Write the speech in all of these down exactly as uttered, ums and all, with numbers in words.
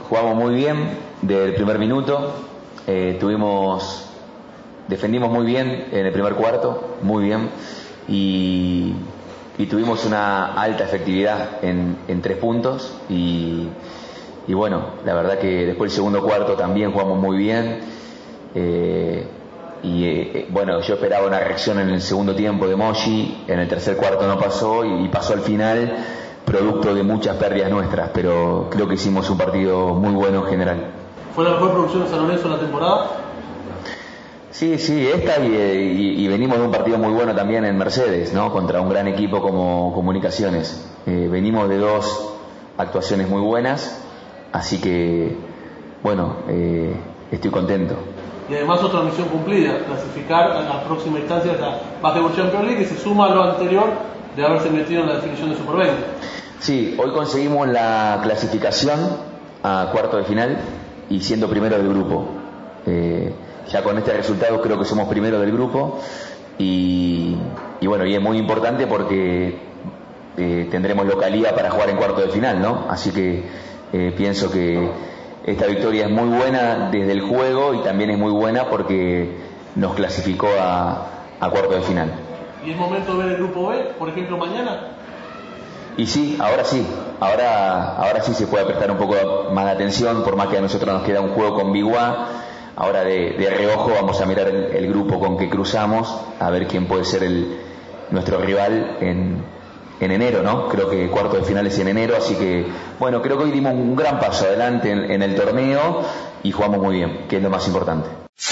jugamos muy bien desde el primer minuto, eh, tuvimos, defendimos muy bien en el primer cuarto, muy bien, y, y tuvimos una alta efectividad en, en tres puntos, y, y bueno, la verdad que después el segundo cuarto también jugamos muy bien, eh, y eh, bueno, yo esperaba una reacción en el segundo tiempo de Moshi, en el tercer cuarto no pasó, y, y pasó al final, producto de muchas pérdidas nuestras, pero creo que hicimos un partido muy bueno en general. ¿Fue la mejor producción de San Lorenzo en la temporada? Sí, sí, esta y, y, y venimos de un partido muy bueno también en Mercedes, ¿no? Contra un gran equipo como Comunicaciones. Eh, venimos de dos actuaciones muy buenas, así que, bueno, eh, estoy contento. Y además otra misión cumplida, clasificar a la próxima instancia de la Basketball Champions League, que se suma a lo anterior de haberse metido en la definición de Super veinte. Sí, hoy conseguimos la clasificación a cuarto de final y siendo primero del grupo. Eh, ya con este resultado creo que somos primero del grupo y, y bueno, y es muy importante porque eh, tendremos localía para jugar en cuarto de final, ¿no? Así que eh, pienso que esta victoria es muy buena desde el juego y también es muy buena porque nos clasificó a, a cuarto de final. ¿Y es momento de ver el grupo B, por ejemplo, mañana? Y sí, ahora sí, ahora, ahora sí se puede prestar un poco más de atención, por más que a nosotros nos queda un juego con Biguá. Ahora de, de reojo vamos a mirar el, el grupo con que cruzamos, a ver quién puede ser el, nuestro rival en, en enero, ¿no? Creo que cuarto de final es en enero, así que, bueno, creo que hoy dimos un gran paso adelante en, en el torneo y jugamos muy bien, que es lo más importante.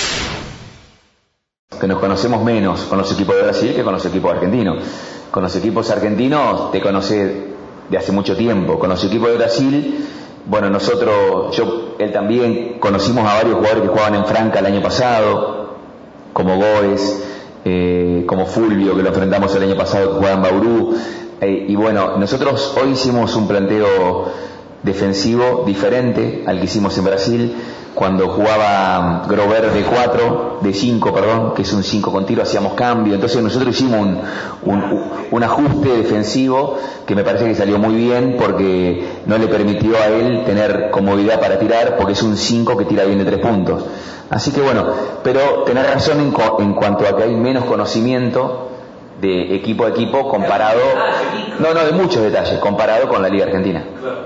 Que nos conocemos menos con los equipos de Brasil que con los equipos argentinos. Con los equipos argentinos te conoces de hace mucho tiempo. Con los equipos de Brasil, bueno, nosotros, yo, él también, conocimos a varios jugadores que jugaban en Franca el año pasado, como Góez, eh, como Fulvio, que lo enfrentamos el año pasado, que jugaba en Bauru. Eh, y bueno, nosotros hoy hicimos un planteo defensivo diferente al que hicimos en Brasil. Cuando jugaba Grover de cuatro, de cinco, perdón, que es un cinco con tiro, hacíamos cambio. Entonces nosotros hicimos un, un, un ajuste defensivo que me parece que salió muy bien porque no le permitió a él tener comodidad para tirar porque es un cinco que tira bien de tres puntos. Así que bueno, pero tenés razón en, en cuanto a que hay menos conocimiento de equipo a equipo comparado, no, no, de muchos detalles, comparado con la Liga Argentina.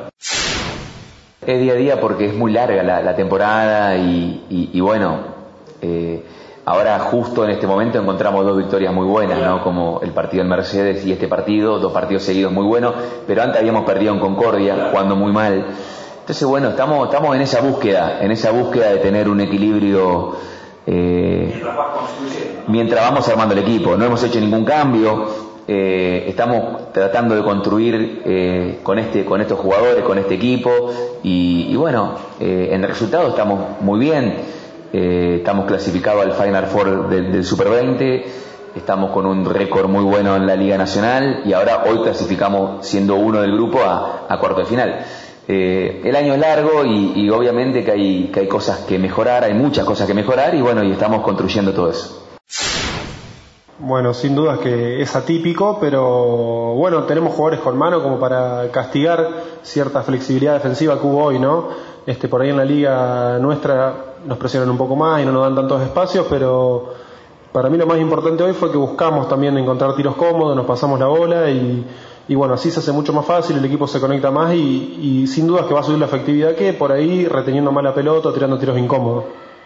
Es día a día porque es muy larga la, la temporada y, y, y bueno, eh, ahora justo en este momento encontramos dos victorias muy buenas, ¿no? Como el partido en Mercedes y este partido, dos partidos seguidos muy buenos, pero antes habíamos perdido en Concordia, jugando muy mal. Entonces bueno, estamos, estamos en esa búsqueda, en esa búsqueda de tener un equilibrio eh, mientras vamos armando el equipo. No hemos hecho ningún cambio. Eh, estamos tratando de construir eh, con este con estos jugadores, con este equipo y, y bueno, eh, en el resultado estamos muy bien, eh, estamos clasificados al Final Four del, del Super veinte, estamos con un récord muy bueno en la Liga Nacional y ahora hoy clasificamos siendo uno del grupo a, a cuarto de final. Eh, el año es largo y, y obviamente que hay, que hay cosas que mejorar, hay muchas cosas que mejorar y bueno, y estamos construyendo todo eso. Bueno, sin dudas que es atípico, pero bueno, tenemos jugadores con mano como para castigar cierta flexibilidad defensiva que hubo hoy, ¿no? Este, por ahí en la liga nuestra nos presionan un poco más y no nos dan tantos espacios, pero para mí lo más importante hoy fue que buscamos también encontrar tiros cómodos, nos pasamos la bola y, y bueno, así se hace mucho más fácil, el equipo se conecta más y, y sin dudas que va a subir la efectividad que por ahí reteniendo mal la pelota o tirando tiros incómodos.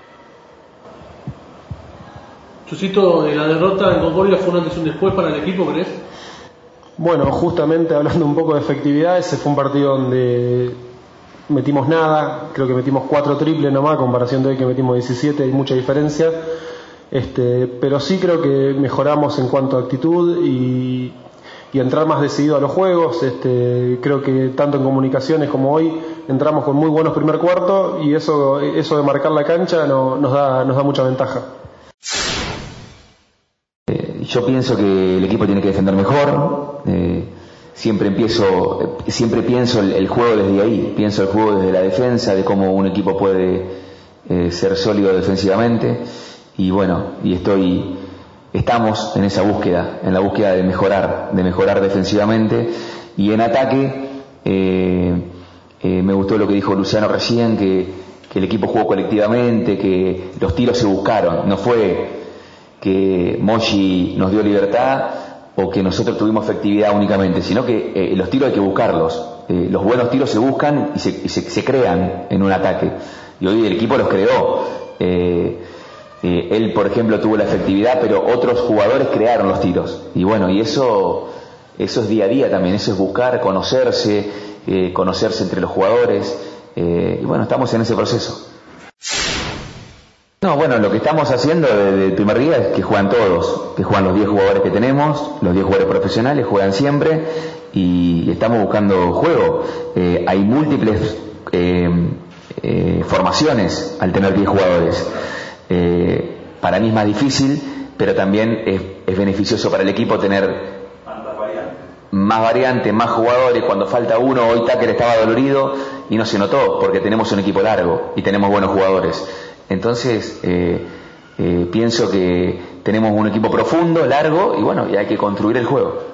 Chusito, la derrota en Concordia fue un antes y un después para el equipo, ¿crees? Bueno, justamente hablando un poco de efectividad, ese fue un partido donde metimos nada, creo que metimos cuatro triples nomás, a comparación de hoy que metimos diecisiete, hay mucha diferencia, este, pero sí creo que mejoramos en cuanto a actitud y, y entrar más decidido a los juegos. Este, creo que tanto en comunicaciones como hoy entramos con muy buenos primer cuarto y eso, eso de marcar la cancha no, nos da, nos da mucha ventaja. Yo pienso que el equipo tiene que defender mejor. Eh, siempre empiezo, siempre pienso el, el juego desde ahí. Pienso el juego desde la defensa, de cómo un equipo puede eh, ser sólido defensivamente. Y bueno, y estoy, estamos en esa búsqueda, en la búsqueda de mejorar, de mejorar defensivamente y en ataque. Eh, Eh, me gustó lo que dijo Luciano recién, que, que el equipo jugó colectivamente, que los tiros se buscaron. No fue que Mochi nos dio libertad o que nosotros tuvimos efectividad únicamente, sino que eh, los tiros hay que buscarlos. Eh, los buenos tiros se buscan y, se, y se, se crean en un ataque. Y hoy el equipo los creó. Eh, eh, él, por ejemplo, tuvo la efectividad, pero otros jugadores crearon los tiros. Y bueno, y eso, eso es día a día también. Eso es buscar, conocerse, eh, conocerse entre los jugadores. Eh, y bueno, estamos en ese proceso. No, bueno, lo que estamos haciendo desde el primer día es que juegan todos, que juegan los diez jugadores que tenemos, los diez jugadores profesionales, juegan siempre y estamos buscando juego. Eh, hay múltiples eh, eh, formaciones al tener diez jugadores. Eh, para mí es más difícil, pero también es, es beneficioso para el equipo tener más variantes, más jugadores. Cuando falta uno, hoy Tucker estaba dolorido y no se notó porque tenemos un equipo largo y tenemos buenos jugadores. Entonces, eh, eh, pienso que tenemos un equipo profundo, largo, y bueno, y hay que construir el juego.